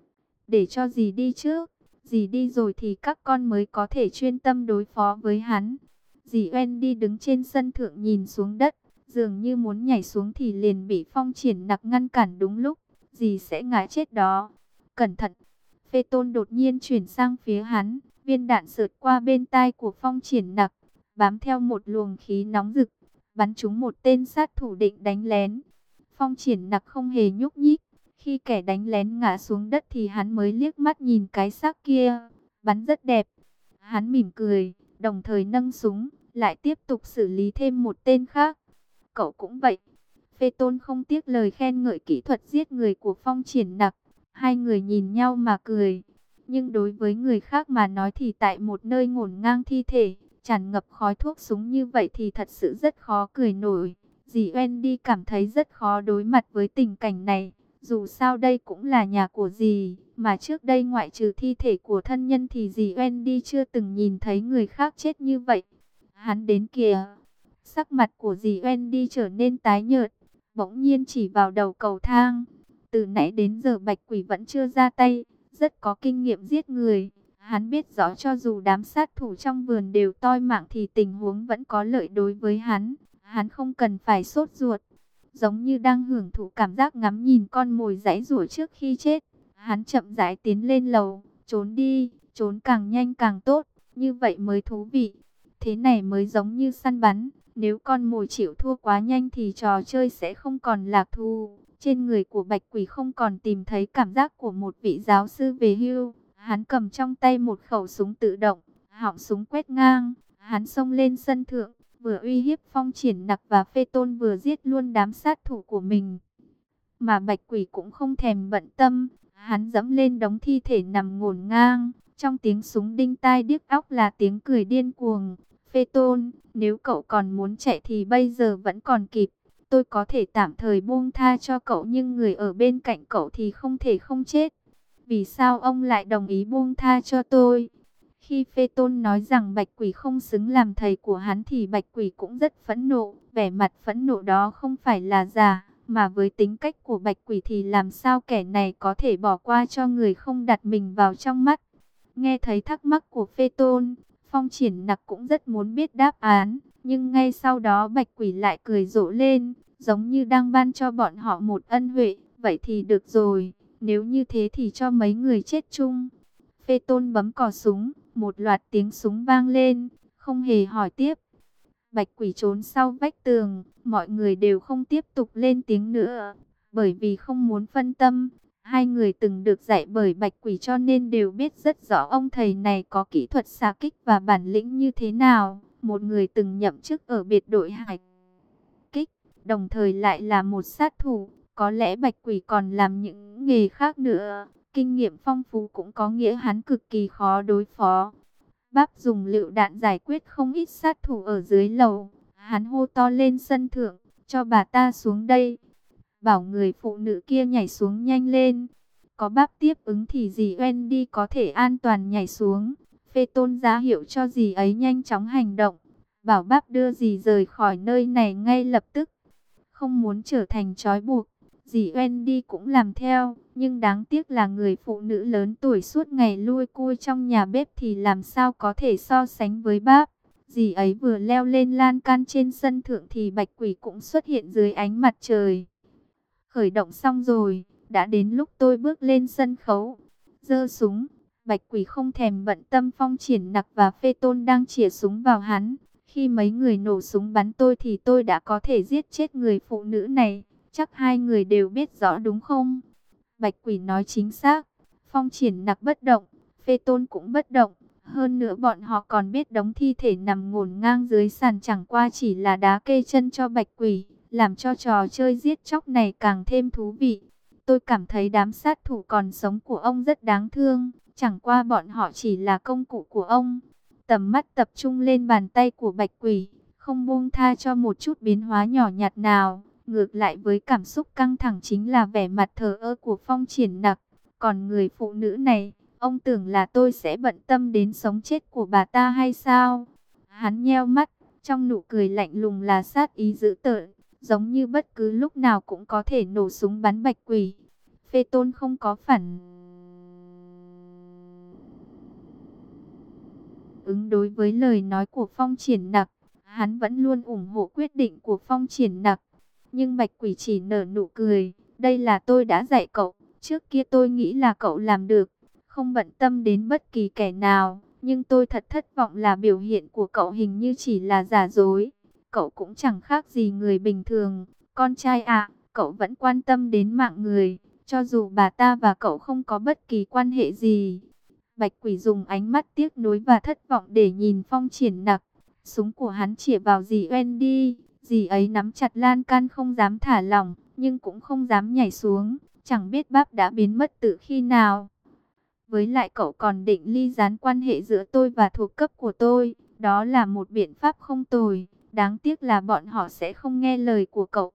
Để cho dì đi trước. Dì đi rồi thì các con mới có thể chuyên tâm đối phó với hắn. Dì Wendy đứng trên sân thượng nhìn xuống đất. Dường như muốn nhảy xuống thì liền bị Phong Triển Nặc ngăn cản đúng lúc. Dì sẽ ngã chết đó. Cẩn thận. Phê Tôn đột nhiên chuyển sang phía hắn. Viên đạn sượt qua bên tai của Phong Triển Nặc. Bám theo một luồng khí nóng rực. Bắn trúng một tên sát thủ định đánh lén. Phong Triển Nặc không hề nhúc nhích. Khi kẻ đánh lén ngã xuống đất thì hắn mới liếc mắt nhìn cái xác kia. Bắn rất đẹp. Hắn mỉm cười, đồng thời nâng súng, lại tiếp tục xử lý thêm một tên khác. Cậu cũng vậy. Phê Tôn không tiếc lời khen ngợi kỹ thuật giết người của Phong Triển Nặc. Hai người nhìn nhau mà cười. Nhưng đối với người khác mà nói thì tại một nơi ngổn ngang thi thể, tràn ngập khói thuốc súng như vậy thì thật sự rất khó cười nổi. Dì Wendy cảm thấy rất khó đối mặt với tình cảnh này. Dù sao đây cũng là nhà của dì, mà trước đây ngoại trừ thi thể của thân nhân thì dì Wendy chưa từng nhìn thấy người khác chết như vậy. Hắn đến kìa. Sắc mặt của dì Wendy trở nên tái nhợt, bỗng nhiên chỉ vào đầu cầu thang. Từ nãy đến giờ Bạch Quỷ vẫn chưa ra tay, rất có kinh nghiệm giết người. Hắn biết rõ cho dù đám sát thủ trong vườn đều toi mạng thì tình huống vẫn có lợi đối với hắn. Hắn không cần phải sốt ruột, giống như đang hưởng thụ cảm giác ngắm nhìn con mồi giãy giụa trước khi chết. Hắn chậm rãi tiến lên lầu, trốn đi, trốn càng nhanh càng tốt, như vậy mới thú vị. Thế này mới giống như săn bắn, nếu con mồi chịu thua quá nhanh thì trò chơi sẽ không còn lạc thú. Trên người của Bạch Quỷ không còn tìm thấy cảm giác của một vị giáo sư về hưu. Hắn cầm trong tay một khẩu súng tự động, họng súng quét ngang, hắn xông lên sân thượng, vừa uy hiếp Phong Triển Nặc và Phê Tôn vừa giết luôn đám sát thủ của mình. Mà Bạch Quỷ cũng không thèm bận tâm, hắn dẫm lên đống thi thể nằm ngổn ngang, trong tiếng súng đinh tai điếc óc là tiếng cười điên cuồng. Phê Tôn, nếu cậu còn muốn chạy thì bây giờ vẫn còn kịp. Tôi có thể tạm thời buông tha cho cậu nhưng người ở bên cạnh cậu thì không thể không chết. Vì sao ông lại đồng ý buông tha cho tôi? Khi Phê Tôn nói rằng Bạch Quỷ không xứng làm thầy của hắn thì Bạch Quỷ cũng rất phẫn nộ. Vẻ mặt phẫn nộ đó không phải là giả, mà với tính cách của Bạch Quỷ thì làm sao kẻ này có thể bỏ qua cho người không đặt mình vào trong mắt. Nghe thấy thắc mắc của Phê Tôn, Phong Triển Nặc cũng rất muốn biết đáp án. Nhưng ngay sau đó Bạch Quỷ lại cười rộ lên, giống như đang ban cho bọn họ một ân huệ. Vậy thì được rồi, nếu như thế thì cho mấy người chết chung. Phê Tôn bấm cò súng, một loạt tiếng súng vang lên, không hề hỏi tiếp. Bạch Quỷ trốn sau vách tường, mọi người đều không tiếp tục lên tiếng nữa, bởi vì không muốn phân tâm. Hai người từng được dạy bởi Bạch Quỷ cho nên đều biết rất rõ ông thầy này có kỹ thuật xạ kích và bản lĩnh như thế nào. Một người từng nhậm chức ở biệt đội hải kích, đồng thời lại là một sát thủ. Có lẽ Bạch Quỷ còn làm những nghề khác nữa. Kinh nghiệm phong phú cũng có nghĩa hắn cực kỳ khó đối phó. Báp dùng lựu đạn giải quyết không ít sát thủ ở dưới lầu. Hắn hô to lên sân thượng, cho bà ta xuống đây. Bảo người phụ nữ kia nhảy xuống nhanh lên. Có Báp tiếp ứng thì dì Wendy có thể an toàn nhảy xuống. Phê Tôn ra hiệu cho dì ấy nhanh chóng hành động. Bảo Báp đưa dì rời khỏi nơi này ngay lập tức. Không muốn trở thành trói buộc, dì Wendy cũng làm theo. Nhưng đáng tiếc là người phụ nữ lớn tuổi suốt ngày lui cui trong nhà bếp thì làm sao có thể so sánh với Báp. Dì ấy vừa leo lên lan can trên sân thượng thì Bạch Quỷ cũng xuất hiện dưới ánh mặt trời. Khởi động xong rồi, đã đến lúc tôi bước lên sân khấu. Giơ súng, Bạch Quỷ không thèm bận tâm Phong Triển Nặc và Phê Tôn đang chĩa súng vào hắn. Khi mấy người nổ súng bắn tôi thì tôi đã có thể giết chết người phụ nữ này. Chắc hai người đều biết rõ đúng không? Bạch Quỷ nói chính xác. Phong Triển Nặc bất động, Phê Tôn cũng bất động. Hơn nữa bọn họ còn biết đống thi thể nằm ngổn ngang dưới sàn chẳng qua chỉ là đá kê chân cho Bạch Quỷ, làm cho trò chơi giết chóc này càng thêm thú vị. Tôi cảm thấy đám sát thủ còn sống của ông rất đáng thương, chẳng qua bọn họ chỉ là công cụ của ông. Tầm mắt tập trung lên bàn tay của Bạch Quỷ, không buông tha cho một chút biến hóa nhỏ nhặt nào. Ngược lại với cảm xúc căng thẳng chính là vẻ mặt thờ ơ của Phong Triển Nặc. Còn người phụ nữ này, ông tưởng là tôi sẽ bận tâm đến sống chết của bà ta hay sao? Hắn nheo mắt, trong nụ cười lạnh lùng là sát ý dữ tợn, giống như bất cứ lúc nào cũng có thể nổ súng bắn Bạch Quỷ. Phê Tôn không có phản ứng đối với lời nói của Phong Triển Nặc. Hắn vẫn luôn ủng hộ quyết định của Phong Triển Nặc. Nhưng Bạch Quỷ chỉ nở nụ cười. Đây là tôi đã dạy cậu. Trước kia tôi nghĩ là cậu làm được, không bận tâm đến bất kỳ kẻ nào. Nhưng tôi thật thất vọng là biểu hiện của cậu hình như chỉ là giả dối. Cậu cũng chẳng khác gì người bình thường. Con trai ạ, cậu vẫn quan tâm đến mạng người, cho dù bà ta và cậu không có bất kỳ quan hệ gì. Bạch Quỷ dùng ánh mắt tiếc nuối và thất vọng để nhìn Phong Triển Nặc. Súng của hắn chĩa vào dì Wendy. Dì ấy nắm chặt lan can không dám thả lỏng, nhưng cũng không dám nhảy xuống. Chẳng biết Báp đã biến mất từ khi nào. Với lại cậu còn định ly gián quan hệ giữa tôi và thuộc cấp của tôi. Đó là một biện pháp không tồi. Đáng tiếc là bọn họ sẽ không nghe lời của cậu.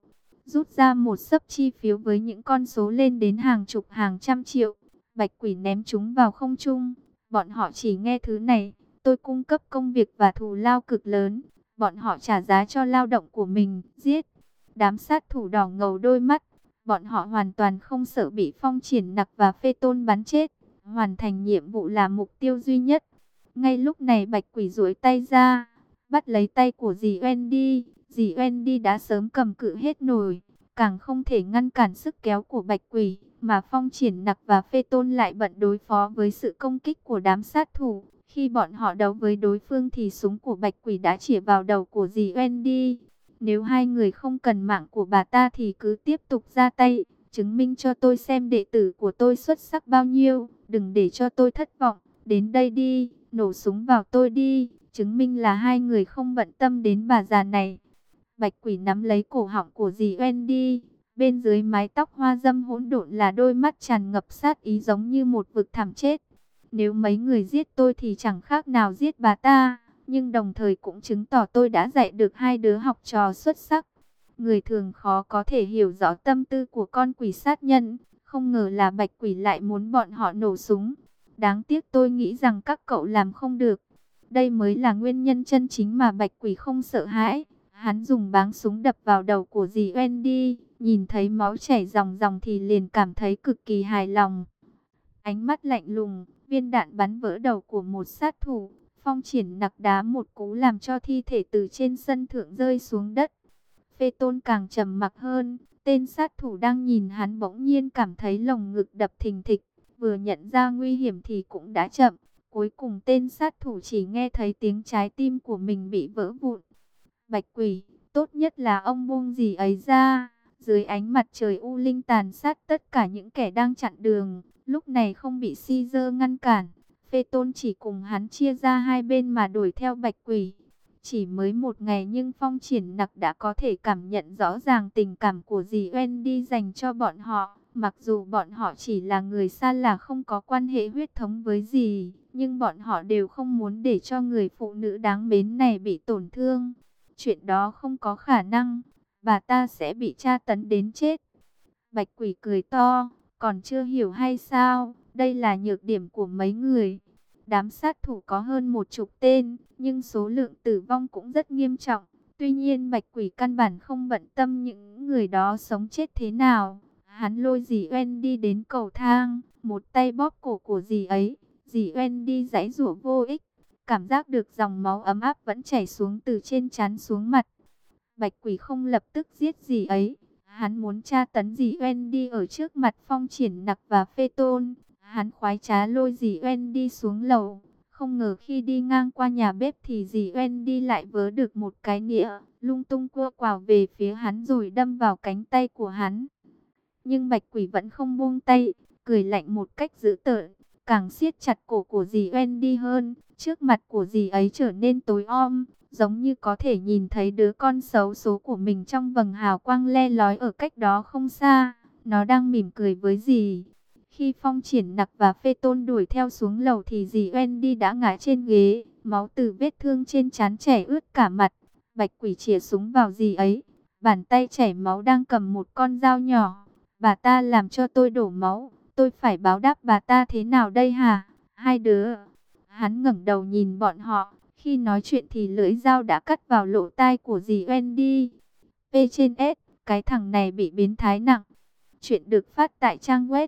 rút ra một xấp chi phiếu với những con số lên đến hàng chục hàng trăm triệu. Bạch quỷ ném chúng vào không trung. Bọn họ chỉ nghe thứ này: tôi cung cấp công việc và thù lao cực lớn. Bọn họ trả giá cho lao động của mình. Giết! Đám sát thủ đỏ ngầu đôi mắt. Bọn họ hoàn toàn không sợ bị Phong Triển Nặc và Phê Tôn bắn chết. Hoàn thành nhiệm vụ là mục tiêu duy nhất. Ngay lúc này Bạch quỷ duỗi tay ra, bắt lấy tay của dì Wendy. Dì Wendy đã sớm cầm cự hết nổi, càng không thể ngăn cản sức kéo của Bạch quỷ. Mà Phong Triển Nặc và Phê Tôn lại bận đối phó với sự công kích của đám sát thủ. Khi bọn họ đấu với đối phương thì súng của Bạch quỷ đã chĩa vào đầu của dì Wendy. Nếu hai người không cần mạng của bà ta thì cứ tiếp tục ra tay, chứng minh cho tôi xem đệ tử của tôi xuất sắc bao nhiêu. Đừng để cho tôi thất vọng. Đến đây đi, nổ súng vào tôi đi, chứng minh là hai người không bận tâm đến bà già này. Bạch quỷ nắm lấy cổ họng của dì Wendy. Bên dưới mái tóc hoa dâm hỗn độn là đôi mắt tràn ngập sát ý giống như một vực thẳm chết. Nếu mấy người giết tôi thì chẳng khác nào giết bà ta, nhưng đồng thời cũng chứng tỏ tôi đã dạy được hai đứa học trò xuất sắc. Người thường khó có thể hiểu rõ tâm tư của con quỷ sát nhân, không ngờ là Bạch quỷ lại muốn bọn họ nổ súng. Đáng tiếc tôi nghĩ rằng các cậu làm không được. Đây mới là nguyên nhân chân chính mà Bạch quỷ không sợ hãi. Hắn dùng báng súng đập vào đầu của dì Wendy, nhìn thấy máu chảy ròng ròng thì liền cảm thấy cực kỳ hài lòng. Ánh mắt lạnh lùng, viên đạn bắn vỡ đầu của một sát thủ. Phong Triển Nặc đá một cú làm cho thi thể từ trên sân thượng rơi xuống đất. Phê Tôn càng trầm mặc hơn. Tên sát thủ đang nhìn hắn bỗng nhiên cảm thấy lồng ngực đập thình thịch. Vừa nhận ra nguy hiểm thì cũng đã chậm. Cuối cùng tên sát thủ chỉ nghe thấy tiếng trái tim của mình bị vỡ vụn. Bạch quỷ, tốt nhất là ông buông gì ấy ra. Dưới ánh mặt trời u linh tàn sát tất cả những kẻ đang chặn đường. Lúc này không bị Caesar ngăn cản, Phê Tôn chỉ cùng hắn chia ra hai bên mà đuổi theo Bạch quỷ. Chỉ mới một ngày nhưng Phong Triển Nặc đã có thể cảm nhận rõ ràng tình cảm của dì Wendy dành cho bọn họ. Mặc dù bọn họ chỉ là người xa lạ không có quan hệ huyết thống với dì, nhưng bọn họ đều không muốn để cho người phụ nữ đáng mến này bị tổn thương. Chuyện đó không có khả năng, bà ta sẽ bị tra tấn đến chết. Bạch quỷ cười to, còn chưa hiểu hay sao, đây là nhược điểm của mấy người. Đám sát thủ có hơn 10 tên, nhưng số lượng tử vong cũng rất nghiêm trọng. Tuy nhiên Bạch quỷ căn bản không bận tâm những người đó sống chết thế nào. Hắn lôi dì Wendy đến cầu thang, một tay bóp cổ của dì ấy. Dì Wendy giãy giụa vô ích, cảm giác được dòng máu ấm áp vẫn chảy xuống từ trên trán xuống mặt. Bạch quỷ không lập tức giết dì ấy. Hắn muốn tra tấn dì Wendy ở trước mặt Phong Triển Nặc và Phê Tôn. Hắn khoái trá lôi dì Wendy xuống lầu. Không ngờ khi đi ngang qua nhà bếp thì dì Wendy lại vớ được một cái nĩa, lung tung cua quào về phía hắn rồi đâm vào cánh tay của hắn. Nhưng Bạch quỷ vẫn không buông tay, cười lạnh một cách dữ tợn, càng siết chặt cổ của dì Wendy hơn. Trước mặt của dì ấy trở nên tối om, giống như có thể nhìn thấy đứa con xấu số của mình trong vầng hào quang le lói ở cách đó không xa. Nó đang mỉm cười với dì. Khi Phong Triển Nặc và Phê Tôn đuổi theo xuống lầu thì dì Wendy đã ngã trên ghế, máu từ vết thương trên trán chảy ướt cả mặt. Bạch quỷ chĩa súng vào dì ấy, bàn tay chảy máu đang cầm một con dao nhỏ. Bà ta làm cho tôi đổ máu, tôi phải báo đáp bà ta thế nào đây hả? Hai đứa. Hắn ngẩng đầu nhìn bọn họ, khi nói chuyện thì lưỡi dao đã cắt vào lỗ tai của dì Wendy. P trên S, cái thằng này bị biến thái nặng. Chuyện được phát tại trang web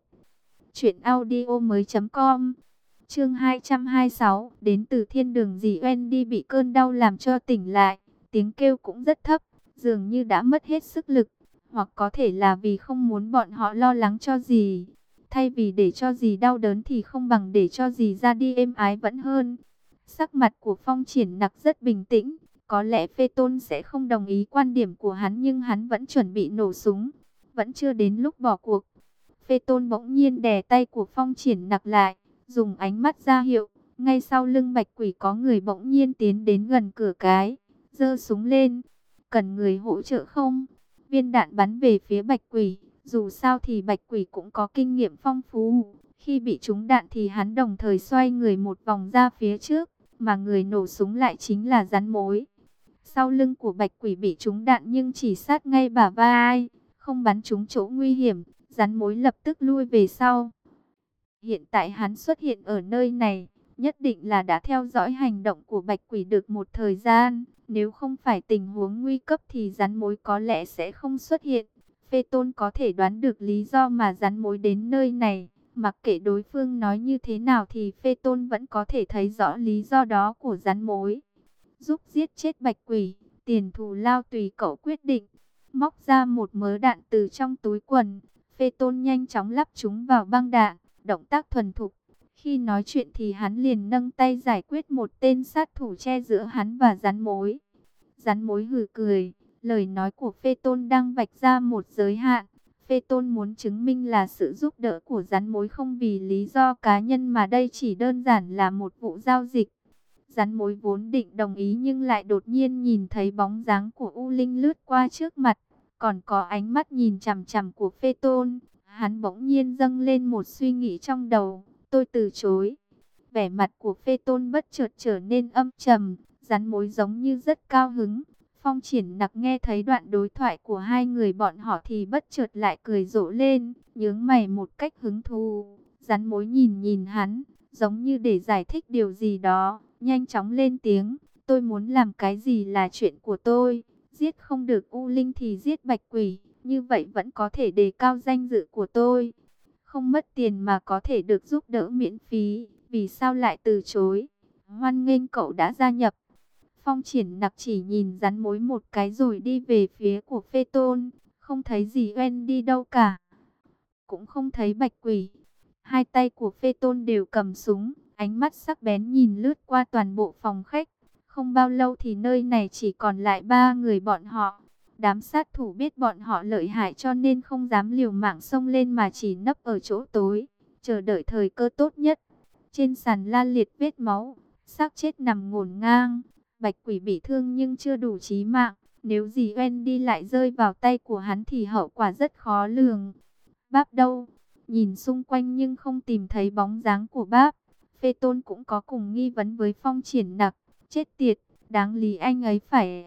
truyệnaudiomoi.com. Chương 226, đến từ thiên đường. Dì Wendy bị cơn đau làm cho tỉnh lại, tiếng kêu cũng rất thấp, dường như đã mất hết sức lực, hoặc có thể là vì không muốn bọn họ lo lắng cho dì. Thay vì để cho dì đau đớn thì không bằng để cho dì ra đi êm ái vẫn hơn. Sắc mặt của Phong Triển Nặc rất bình tĩnh, có lẽ Phê Tôn sẽ không đồng ý quan điểm của hắn nhưng hắn vẫn chuẩn bị nổ súng, vẫn chưa đến lúc bỏ cuộc. Phê Tôn bỗng nhiên đè tay của Phong Triển Nặc lại, dùng ánh mắt ra hiệu. Ngay sau lưng Bạch quỷ có người bỗng nhiên tiến đến gần cửa cái, giơ súng lên. Cần người hỗ trợ không? Viên đạn bắn về phía Bạch quỷ. Dù sao thì Bạch quỷ cũng có kinh nghiệm phong phú. Khi bị trúng đạn thì hắn đồng thời xoay người một vòng ra phía trước, mà người nổ súng lại chính là rắn mối. Sau lưng của Bạch quỷ bị trúng đạn nhưng chỉ sát ngay bả vai, không bắn trúng chỗ nguy hiểm. Rắn mối lập tức lui về sau. Hiện tại hắn xuất hiện ở nơi này, nhất định là đã theo dõi hành động của Bạch Quỷ được một thời gian. Nếu không phải tình huống nguy cấp thì rắn mối có lẽ sẽ không xuất hiện. Phê Tôn có thể đoán được lý do mà rắn mối đến nơi này. Mặc kệ đối phương nói như thế nào thì Phê Tôn vẫn có thể thấy rõ lý do đó của rắn mối. Giúp giết chết Bạch Quỷ, tiền thù lao tùy cậu quyết định. Móc ra một mớ đạn từ trong túi quần, Phê Tôn nhanh chóng lắp chúng vào băng đạn, động tác thuần thục. Khi nói chuyện thì hắn liền nâng tay giải quyết một tên sát thủ che giữa hắn và rắn mối. Rắn mối hừ cười, lời nói của Phê Tôn đang vạch ra một giới hạn. Phê Tôn muốn chứng minh là sự giúp đỡ của rắn mối không vì lý do cá nhân mà đây chỉ đơn giản là một vụ giao dịch. Rắn mối vốn định đồng ý nhưng lại đột nhiên nhìn thấy bóng dáng của U Linh lướt qua trước mặt. Còn có ánh mắt nhìn chằm chằm của Phê Tôn. Hắn bỗng nhiên dâng lên một suy nghĩ trong đầu. Tôi từ chối. Vẻ mặt của Phê Tôn bất chợt trở nên âm trầm. Rắn mối giống như rất cao hứng. Phong Triển Nặc nghe thấy đoạn đối thoại của hai người bọn họ thì bất chợt lại cười rộ lên, nhướng mày một cách hứng thú. Rắn mối nhìn nhìn hắn, giống như để giải thích điều gì đó, nhanh chóng lên tiếng. Tôi muốn làm cái gì là chuyện của tôi. Giết không được U Linh thì giết Bạch Quỷ, như vậy vẫn có thể đề cao danh dự của tôi. Không mất tiền mà có thể được giúp đỡ miễn phí, vì sao lại từ chối? Hoan nghênh cậu đã gia nhập. Phong Triển Nặc chỉ nhìn rắn mối một cái rồi đi về phía của Phê Tôn, không thấy gì oen đi đâu cả. Cũng không thấy Bạch Quỷ. Hai tay của Phê Tôn đều cầm súng, ánh mắt sắc bén nhìn lướt qua toàn bộ phòng khách. Không bao lâu thì nơi này chỉ còn lại ba người bọn họ. Đám sát thủ biết bọn họ lợi hại cho nên không dám liều mạng xông lên mà chỉ nấp ở chỗ tối, chờ đợi thời cơ tốt nhất. Trên sàn la liệt vết máu, xác chết nằm ngổn ngang. Bạch Quỷ bị thương nhưng chưa đủ chí mạng. Nếu dì Wendy lại rơi vào tay của hắn thì hậu quả rất khó lường. Báp đâu? Nhìn xung quanh nhưng không tìm thấy bóng dáng của Báp. Phê Tôn cũng có cùng nghi vấn với Phong Triển Nặc. Chết tiệt, đáng lý anh ấy phải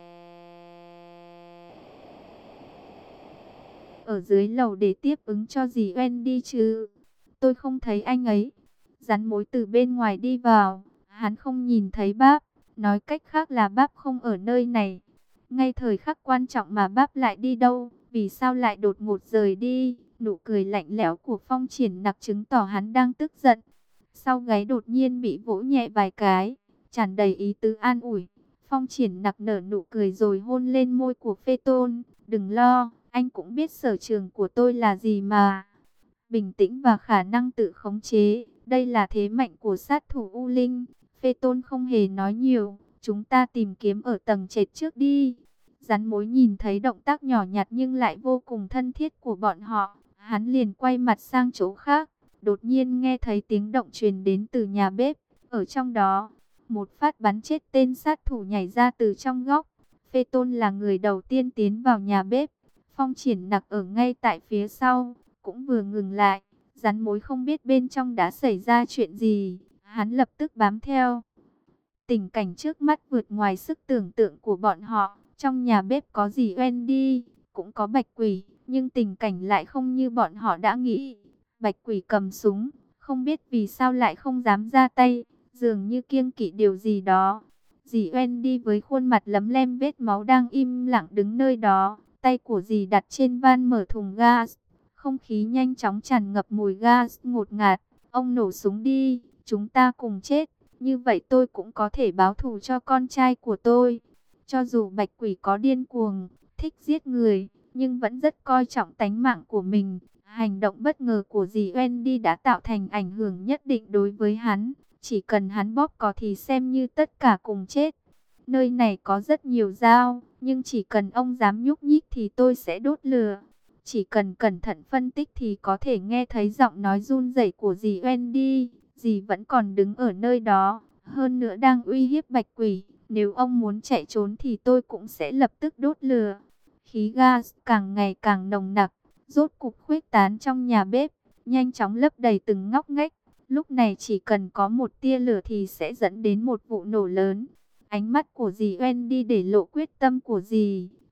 ở dưới lầu để tiếp ứng cho dì Wendy chứ. Tôi không thấy anh ấy. Rắn mối từ bên ngoài đi vào. Hắn không nhìn thấy Báp. Nói cách khác là Báp không ở nơi này. Ngay thời khắc quan trọng mà Báp lại đi đâu? Vì sao lại đột ngột rời đi? Nụ cười lạnh lẽo của Phong Triển Nặc chứng tỏ hắn đang tức giận. Sau gáy đột nhiên bị vỗ nhẹ vài cái, tràn đầy ý tứ an ủi. Phong Triển Nặc nở nụ cười rồi hôn lên môi của Phê Tôn. Đừng lo, anh cũng biết sở trường của tôi là gì mà. Bình tĩnh và khả năng tự khống chế, đây là thế mạnh của sát thủ U Linh. Phê Tôn không hề nói nhiều, chúng ta tìm kiếm ở tầng trệt trước đi. Rắn mối nhìn thấy động tác nhỏ nhặt nhưng lại vô cùng thân thiết của bọn họ. Hắn liền quay mặt sang chỗ khác. Đột nhiên nghe thấy tiếng động truyền đến từ nhà bếp. Ở trong đó, một phát bắn chết tên sát thủ nhảy ra từ trong góc. Phê Tôn là người đầu tiên tiến vào nhà bếp. Phong Triển Nặc ở ngay tại phía sau, cũng vừa ngừng lại. Rắn mối không biết bên trong đã xảy ra chuyện gì. Hắn lập tức bám theo. Tình cảnh trước mắt vượt ngoài sức tưởng tượng của bọn họ. Trong nhà bếp có dì Wendy, cũng có Bạch Quỷ, nhưng tình cảnh lại không như bọn họ đã nghĩ. Bạch Quỷ cầm súng, không biết vì sao lại không dám ra tay, dường như kiêng kỵ điều gì đó. Dì Wendy với khuôn mặt lấm lem vết máu đang im lặng đứng nơi đó, tay của dì đặt trên van mở thùng gas. Không khí nhanh chóng tràn ngập mùi gas ngột ngạt. Ông nổ súng đi, chúng ta cùng chết, như vậy tôi cũng có thể báo thù cho con trai của tôi. Cho dù Bạch Quỷ có điên cuồng, thích giết người, nhưng vẫn rất coi trọng tánh mạng của mình. Hành động bất ngờ của dì Wendy đã tạo thành ảnh hưởng nhất định đối với hắn. Chỉ cần hắn bóp cò thì xem như tất cả cùng chết. Nơi này có rất nhiều dao, nhưng chỉ cần ông dám nhúc nhích thì tôi sẽ đốt lửa. Chỉ cần cẩn thận phân tích thì có thể nghe thấy giọng nói run rẩy của dì Wendy. Dì vẫn còn đứng ở nơi đó, hơn nữa đang uy hiếp Bạch Quỷ. Nếu ông muốn chạy trốn thì tôi cũng sẽ lập tức đốt lửa. Khí gas càng ngày càng nồng nặc, rốt cục khuếch tán trong nhà bếp, nhanh chóng lấp đầy từng ngóc ngách. Lúc này chỉ cần có một tia lửa thì sẽ dẫn đến một vụ nổ lớn. Ánh mắt của dì Wendy để lộ quyết tâm của dì.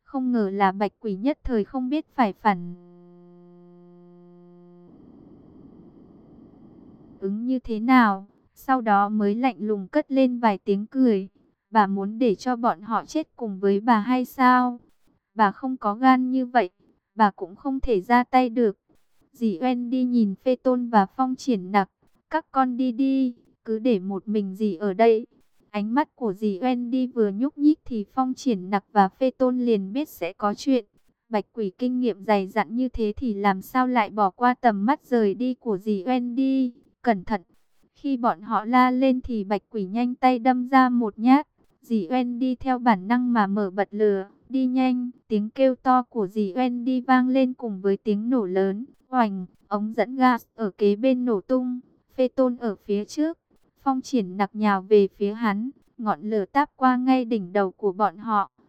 Không ngờ là Bạch Quỷ nhất thời không biết phải phản ứng như thế nào, sau đó mới lạnh lùng cất lên vài tiếng cười. Bà muốn để cho bọn họ chết cùng với bà hay sao? Bà không có gan như vậy, bà cũng không thể ra tay được. Dì Oen đi nhìn Phê Tôn và Phong Triển Nặc, các con đi đi, cứ để một mình dì ở đây. Ánh mắt của dì Oen đi vừa nhúc nhích thì Phong Triển Nặc và Phê Tôn liền biết sẽ có chuyện. Bạch Quỷ kinh nghiệm dày dặn như thế thì làm sao lại bỏ qua tầm mắt rời đi của dì Oen đi. Cẩn thận! Khi bọn họ la lên thì Bạch Quỷ nhanh tay đâm ra một nhát. Dì Oen đi theo bản năng mà mở bật lửa, đi nhanh. Tiếng kêu to của dì Oen đi vang lên cùng với tiếng nổ lớn. Oành, ống dẫn gas ở kế bên nổ tung. Phê Tôn ở phía trước. Phong Triển Nặc nhào về phía hắn. Ngọn lửa táp qua ngay đỉnh đầu của bọn họ.